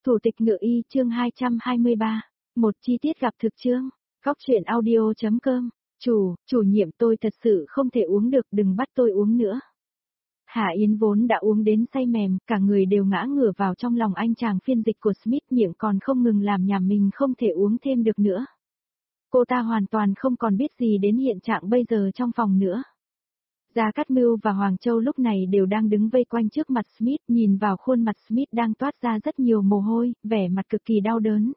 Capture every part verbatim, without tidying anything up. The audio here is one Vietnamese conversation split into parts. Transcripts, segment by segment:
Thủ tịch ngự y chương hai trăm hai mươi ba. Một chi tiết gặp thực chương. Góc truyện audio.com. Chủ, chủ nhiệm tôi thật sự không thể uống được, đừng bắt tôi uống nữa. Hạ Yến vốn đã uống đến say mềm, cả người đều ngã ngửa vào trong lòng anh chàng phiên dịch của Smith, miệng còn không ngừng làm nhảm mình không thể uống thêm được nữa. Cô ta hoàn toàn không còn biết gì đến hiện trạng bây giờ trong phòng nữa. Gia Cát Mưu và Hoàng Châu lúc này đều đang đứng vây quanh trước mặt Smith, nhìn vào khuôn mặt Smith đang toát ra rất nhiều mồ hôi, vẻ mặt cực kỳ đau đớn.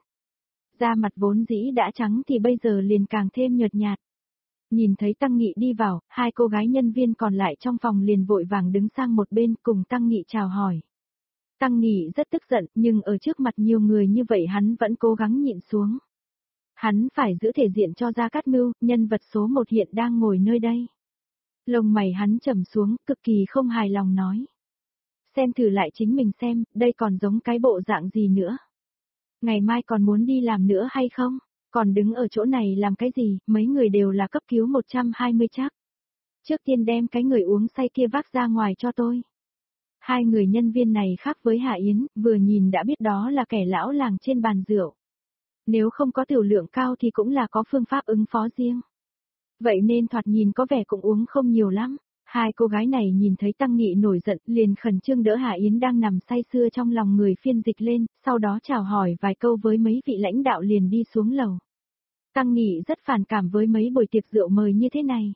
Da mặt vốn dĩ đã trắng thì bây giờ liền càng thêm nhợt nhạt. Nhìn thấy Tăng Nghị đi vào, hai cô gái nhân viên còn lại trong phòng liền vội vàng đứng sang một bên cùng Tăng Nghị chào hỏi. Tăng Nghị rất tức giận, nhưng ở trước mặt nhiều người như vậy hắn vẫn cố gắng nhịn xuống. Hắn phải giữ thể diện cho Gia Cát Mưu, nhân vật số một hiện đang ngồi nơi đây. Lông mày hắn trầm xuống, cực kỳ không hài lòng nói. Xem thử lại chính mình xem, đây còn giống cái bộ dạng gì nữa. Ngày mai còn muốn đi làm nữa hay không? Còn đứng ở chỗ này làm cái gì, mấy người đều là cấp cứu một trăm hai mươi chắc. Trước tiên đem cái người uống say kia vác ra ngoài cho tôi. Hai người nhân viên này khác với Hạ Yến, vừa nhìn đã biết đó là kẻ lão làng trên bàn rượu. Nếu không có tiểu lượng cao thì cũng là có phương pháp ứng phó riêng. Vậy nên thoạt nhìn có vẻ cũng uống không nhiều lắm. Hai cô gái này nhìn thấy Tăng Nghị nổi giận liền khẩn trương đỡ Hạ Yến đang nằm say sưa trong lòng người phiên dịch lên, sau đó chào hỏi vài câu với mấy vị lãnh đạo liền đi xuống lầu. Tăng Nghị rất phản cảm với mấy buổi tiệc rượu mời như thế này.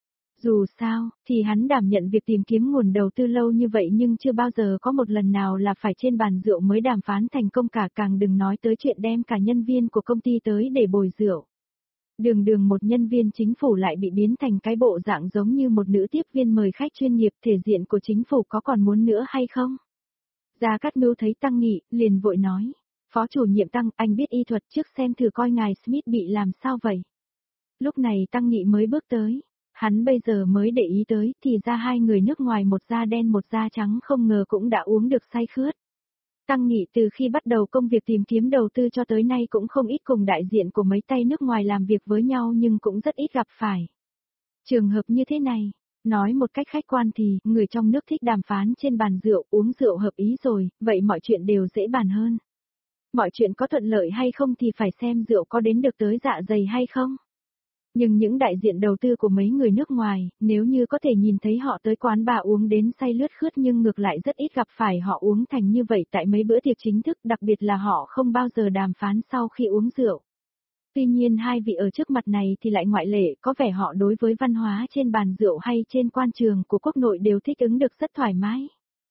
Dù sao, thì hắn đảm nhận việc tìm kiếm nguồn đầu tư lâu như vậy nhưng chưa bao giờ có một lần nào là phải trên bàn rượu mới đàm phán thành công cả, càng đừng nói tới chuyện đem cả nhân viên của công ty tới để bồi rượu. Đường đường một nhân viên chính phủ lại bị biến thành cái bộ dạng giống như một nữ tiếp viên mời khách chuyên nghiệp, thể diện của chính phủ có còn muốn nữa hay không? Gia Cát Mưu thấy Tăng Nghị, liền vội nói. Phó chủ nhiệm Tăng, anh biết y thuật, trước xem thử coi ngài Smith bị làm sao vậy. Lúc này Tăng Nghị mới bước tới. Hắn bây giờ mới để ý tới, thì ra hai người nước ngoài, một da đen một da trắng, không ngờ cũng đã uống được say khướt. Tăng Nghị từ khi bắt đầu công việc tìm kiếm đầu tư cho tới nay cũng không ít cùng đại diện của mấy tay nước ngoài làm việc với nhau nhưng cũng rất ít gặp phải. Trường hợp như thế này, nói một cách khách quan thì, người trong nước thích đàm phán trên bàn rượu, uống rượu hợp ý rồi, vậy mọi chuyện đều dễ bàn hơn. Mọi chuyện có thuận lợi hay không thì phải xem rượu có đến được tới dạ dày hay không. Nhưng những đại diện đầu tư của mấy người nước ngoài, nếu như có thể nhìn thấy họ tới quán bà uống đến say lướt khướt nhưng ngược lại rất ít gặp phải họ uống thành như vậy tại mấy bữa tiệc chính thức, đặc biệt là họ không bao giờ đàm phán sau khi uống rượu. Tuy nhiên hai vị ở trước mặt này thì lại ngoại lệ, có vẻ họ đối với văn hóa trên bàn rượu hay trên quan trường của quốc nội đều thích ứng được rất thoải mái.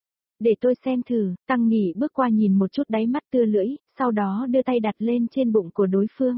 Để tôi xem thử, Tăng Nghị bước qua nhìn một chút đáy mắt tưa lưỡi, sau đó đưa tay đặt lên trên bụng của đối phương.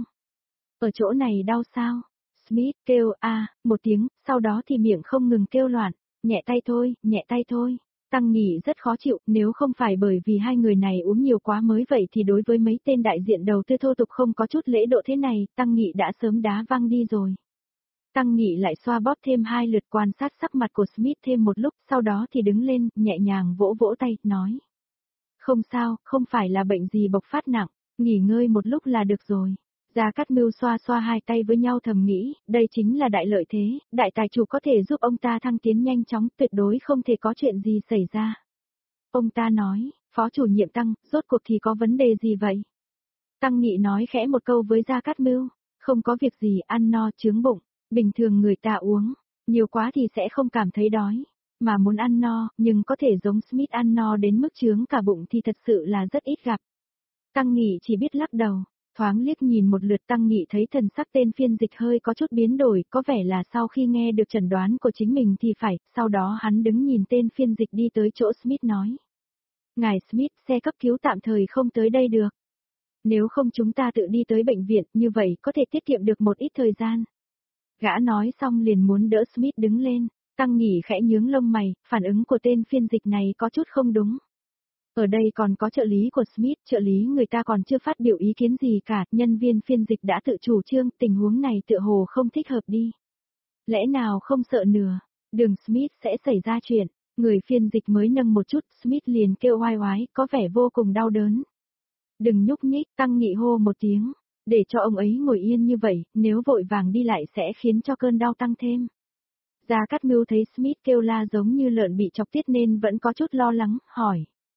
Ở chỗ này đau sao? Smith kêu a à, một tiếng, sau đó thì miệng không ngừng kêu loạn, nhẹ tay thôi, nhẹ tay thôi. Tăng Nghị rất khó chịu, nếu không phải bởi vì hai người này uống nhiều quá mới vậy thì đối với mấy tên đại diện đầu tư thô tục không có chút lễ độ thế này, Tăng Nghị đã sớm đá văng đi rồi. Tăng Nghị lại xoa bóp thêm hai lượt, quan sát sắc mặt của Smith thêm một lúc, sau đó thì đứng lên, nhẹ nhàng vỗ vỗ tay, nói. Không sao, không phải là bệnh gì bộc phát nặng, nghỉ ngơi một lúc là được rồi. Gia Cát Mưu xoa xoa hai tay với nhau thầm nghĩ, đây chính là đại lợi thế, đại tài chủ có thể giúp ông ta thăng tiến nhanh chóng, tuyệt đối không thể có chuyện gì xảy ra. Ông ta nói, phó chủ nhiệm Tăng, rốt cuộc thì có vấn đề gì vậy? Tăng Nghị nói khẽ một câu với Gia Cát Mưu, không có việc gì, ăn no chướng bụng, bình thường người ta uống, nhiều quá thì sẽ không cảm thấy đói, mà muốn ăn no, nhưng có thể giống Smith ăn no đến mức chướng cả bụng thì thật sự là rất ít gặp. Tăng Nghị chỉ biết lắc đầu. Thoáng liếc nhìn một lượt, Tăng Nghị thấy thần sắc tên phiên dịch hơi có chút biến đổi, có vẻ là sau khi nghe được chẩn đoán của chính mình thì phải, sau đó hắn đứng nhìn tên phiên dịch đi tới chỗ Smith nói. Ngài Smith, xe cấp cứu tạm thời không tới đây được. Nếu không chúng ta tự đi tới bệnh viện, như vậy có thể tiết kiệm được một ít thời gian. Gã nói xong liền muốn đỡ Smith đứng lên, Tăng Nghị khẽ nhướng lông mày, phản ứng của tên phiên dịch này có chút không đúng. Ở đây còn có trợ lý của Smith, trợ lý người ta còn chưa phát biểu ý kiến gì cả, nhân viên phiên dịch đã tự chủ trương, tình huống này tựa hồ không thích hợp đi. Lẽ nào không sợ nửa, đường Smith sẽ xảy ra chuyện, người phiên dịch mới nâng một chút, Smith liền kêu oai oái, có vẻ vô cùng đau đớn. Đừng nhúc nhích, Tăng Nghị hô một tiếng, để cho ông ấy ngồi yên như vậy, nếu vội vàng đi lại sẽ khiến cho cơn đau tăng thêm. Gia Cát Mưu thấy Smith kêu la giống như lợn bị chọc tiết nên vẫn có chút lo lắng, hỏi.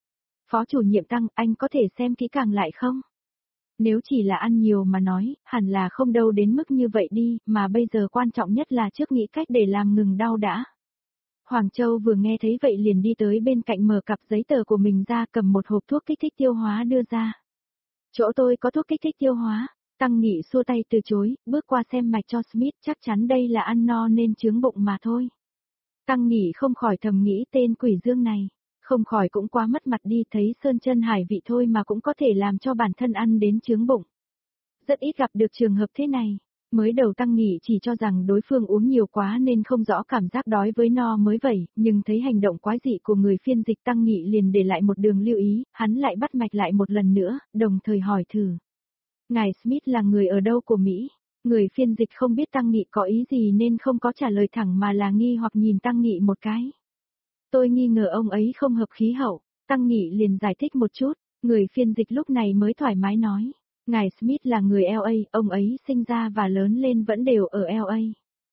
Phó chủ nhiệm Tăng, anh có thể xem kỹ càng lại không? Nếu chỉ là ăn nhiều mà nói, hẳn là không đâu đến mức như vậy đi, mà bây giờ quan trọng nhất là trước nghĩ cách để làm ngừng đau đã. Hoàng Châu vừa nghe thấy vậy liền đi tới bên cạnh mở cặp giấy tờ của mình ra, cầm một hộp thuốc kích thích tiêu hóa đưa ra. Chỗ tôi có thuốc kích thích tiêu hóa. Tăng Nghị xua tay từ chối, bước qua xem mạch cho Smith, chắc chắn đây là ăn no nên chướng bụng mà thôi. Tăng Nghị không khỏi thầm nghĩ tên quỷ dương này, không khỏi cũng quá mất mặt đi, thấy sơn chân hải vị thôi mà cũng có thể làm cho bản thân ăn đến chướng bụng. Rất ít gặp được trường hợp thế này. Mới đầu Tăng Nghị chỉ cho rằng đối phương uống nhiều quá nên không rõ cảm giác đói với no mới vậy, nhưng thấy hành động quái dị của người phiên dịch Tăng Nghị liền để lại một đường lưu ý, hắn lại bắt mạch lại một lần nữa, đồng thời hỏi thử. Ngài Smith là người ở đâu của Mỹ? Người phiên dịch không biết Tăng Nghị có ý gì nên không có trả lời thẳng mà là nghi hoặc nhìn Tăng Nghị một cái. Tôi nghi ngờ ông ấy không hợp khí hậu, Tăng Nghị liền giải thích một chút, người phiên dịch lúc này mới thoải mái nói. Ngài Smith là người lờ a, ông ấy sinh ra và lớn lên vẫn đều ở lờ a.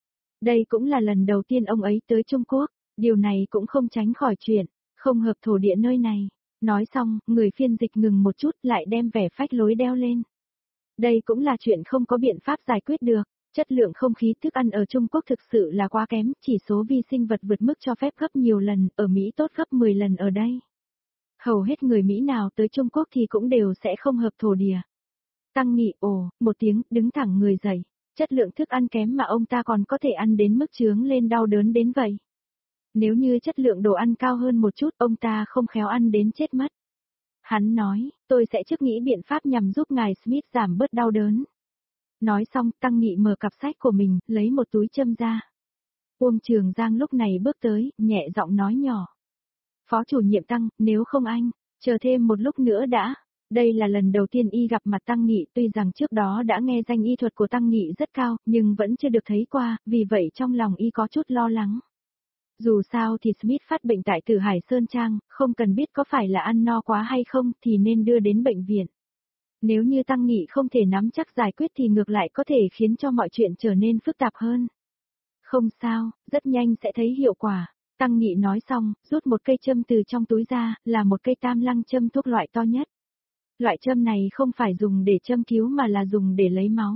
Đây cũng là lần đầu tiên ông ấy tới Trung Quốc, điều này cũng không tránh khỏi chuyện, không hợp thổ địa nơi này. Nói xong, người phiên dịch ngừng một chút lại đem vẻ phách lối đeo lên. Đây cũng là chuyện không có biện pháp giải quyết được, chất lượng không khí thức ăn ở Trung Quốc thực sự là quá kém, chỉ số vi sinh vật vượt mức cho phép gấp nhiều lần, ở Mỹ tốt gấp mười lần ở đây. Hầu hết người Mỹ nào tới Trung Quốc thì cũng đều sẽ không hợp thổ địa. Tăng Nghị ồ, một tiếng, đứng thẳng người dậy, chất lượng thức ăn kém mà ông ta còn có thể ăn đến mức chướng lên đau đớn đến vậy. Nếu như chất lượng đồ ăn cao hơn một chút, ông ta không khéo ăn đến chết mất. Hắn nói, tôi sẽ trước nghĩ biện pháp nhằm giúp ngài Smith giảm bớt đau đớn. Nói xong, Tăng Nghị mở cặp sách của mình, lấy một túi châm ra. Uông Trường Giang lúc này bước tới, nhẹ giọng nói nhỏ. Phó chủ nhiệm Tăng, nếu không anh, chờ thêm một lúc nữa đã. Đây là lần đầu tiên y gặp mặt Tăng Nghị, tuy rằng trước đó đã nghe danh y thuật của Tăng Nghị rất cao, nhưng vẫn chưa được thấy qua, vì vậy trong lòng y có chút lo lắng. Dù sao thì Smith phát bệnh tại Tử Hải Sơn Trang, không cần biết có phải là ăn no quá hay không thì nên đưa đến bệnh viện. Nếu như Tăng Nghị không thể nắm chắc giải quyết thì ngược lại có thể khiến cho mọi chuyện trở nên phức tạp hơn. Không sao, rất nhanh sẽ thấy hiệu quả. Tăng Nghị nói xong, rút một cây châm từ trong túi ra, là một cây tam lăng châm thuốc loại to nhất. Loại châm này không phải dùng để châm cứu mà là dùng để lấy máu.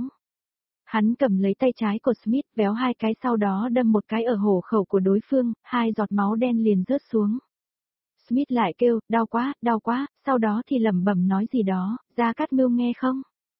Hắn cầm lấy tay trái của Smith, véo hai cái sau đó đâm một cái ở hổ khẩu của đối phương, hai giọt máu đen liền rớt xuống. Smith lại kêu, đau quá, đau quá, sau đó thì lẩm bẩm nói gì đó, Gia Cát Mưu nghe không?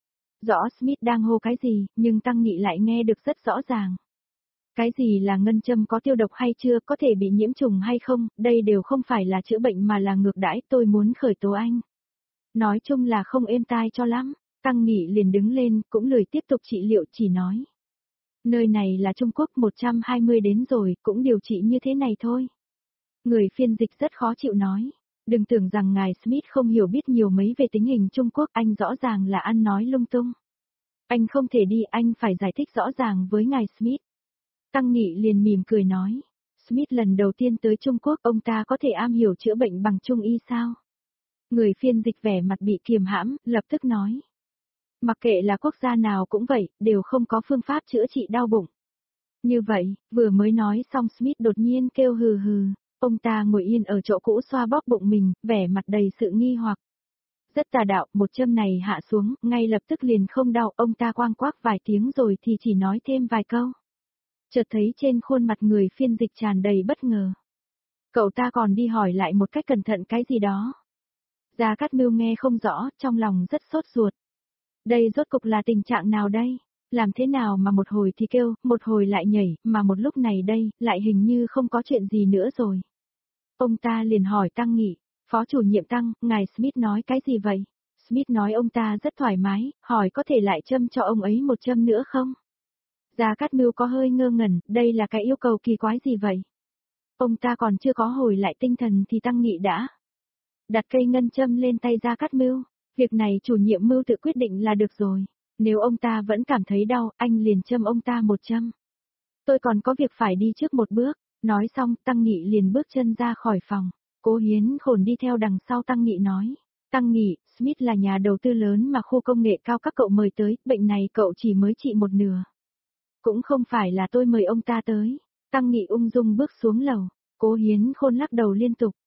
Rõ Smith đang hô cái gì, nhưng Tăng Nghị lại nghe được rất rõ ràng. Cái gì là ngân châm có tiêu độc hay chưa, có thể bị nhiễm trùng hay không, đây đều không phải là chữa bệnh mà là ngược đãi, tôi muốn khởi tố anh. Nói chung là không êm tai cho lắm, Tăng Nghị liền đứng lên, cũng lười tiếp tục trị liệu, chỉ nói. Nơi này là Trung Quốc một trăm hai mươi đến rồi, cũng điều trị như thế này thôi. Người phiên dịch rất khó chịu nói. Đừng tưởng rằng ngài Smith không hiểu biết nhiều mấy về tình hình Trung Quốc, anh rõ ràng là ăn nói lung tung. Anh không thể đi, anh phải giải thích rõ ràng với ngài Smith. Tăng Nghị liền mỉm cười nói. Smith lần đầu tiên tới Trung Quốc, ông ta có thể am hiểu chữa bệnh bằng Trung y sao? Người phiên dịch vẻ mặt bị kiềm hãm, lập tức nói. Mặc kệ là quốc gia nào cũng vậy, đều không có phương pháp chữa trị đau bụng. Như vậy, vừa mới nói xong Smith đột nhiên kêu hừ hừ, ông ta ngồi yên ở chỗ cũ xoa bóp bụng mình, vẻ mặt đầy sự nghi hoặc. Rất tà đạo, một châm này hạ xuống, ngay lập tức liền không đau, ông ta quang quác vài tiếng rồi thì chỉ nói thêm vài câu. Chợt thấy trên khuôn mặt người phiên dịch tràn đầy bất ngờ. Cậu ta còn đi hỏi lại một cách cẩn thận cái gì đó. Gia Cát Mưu nghe không rõ, trong lòng rất sốt ruột. Đây rốt cục là tình trạng nào đây? Làm thế nào mà một hồi thì kêu, một hồi lại nhảy, mà một lúc này đây, lại hình như không có chuyện gì nữa rồi. Ông ta liền hỏi Tăng Nghị, phó chủ nhiệm Tăng, ngài Smith nói cái gì vậy? Smith nói ông ta rất thoải mái, hỏi có thể lại châm cho ông ấy một châm nữa không? Gia Cát Mưu có hơi ngơ ngẩn, đây là cái yêu cầu kỳ quái gì vậy? Ông ta còn chưa có hồi lại tinh thần thì Tăng Nghị đã đặt cây ngân châm lên tay Gia Cát Mưu. Việc này chủ nhiệm Mưu tự quyết định là được rồi. Nếu ông ta vẫn cảm thấy đau, anh liền châm ông ta một châm. Tôi còn có việc phải đi trước một bước. Nói xong, Tăng Nghị liền bước chân ra khỏi phòng. Cố Hiến Khổn đi theo đằng sau Tăng Nghị nói. Tăng Nghị, Smith là nhà đầu tư lớn mà khu công nghệ cao các cậu mời tới, bệnh này cậu chỉ mới trị một nửa. Cũng không phải là tôi mời ông ta tới. Tăng Nghị ung dung bước xuống lầu. Cố Hiến Khôn lắc đầu liên tục.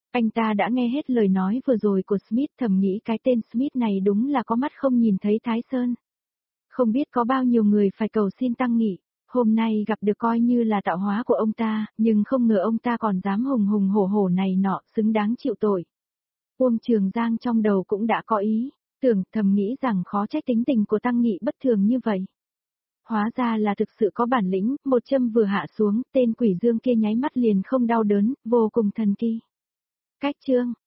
Anh ta đã nghe hết lời nói vừa rồi của Smith, thầm nghĩ cái tên Smith này đúng là có mắt không nhìn thấy Thái Sơn. Không biết có bao nhiêu người phải cầu xin tăng nghị, hôm nay gặp được coi như là tạo hóa của ông ta, nhưng không ngờ ông ta còn dám hùng hùng hổ hổ này nọ, xứng đáng chịu tội. Uông Trường Giang trong đầu cũng đã có ý, tưởng thầm nghĩ rằng khó trách tính tình của tăng nghị bất thường như vậy. Hóa ra là thực sự có bản lĩnh, một châm vừa hạ xuống, tên quỷ dương kia nháy mắt liền không đau đớn, vô cùng thần kỳ. Cách chương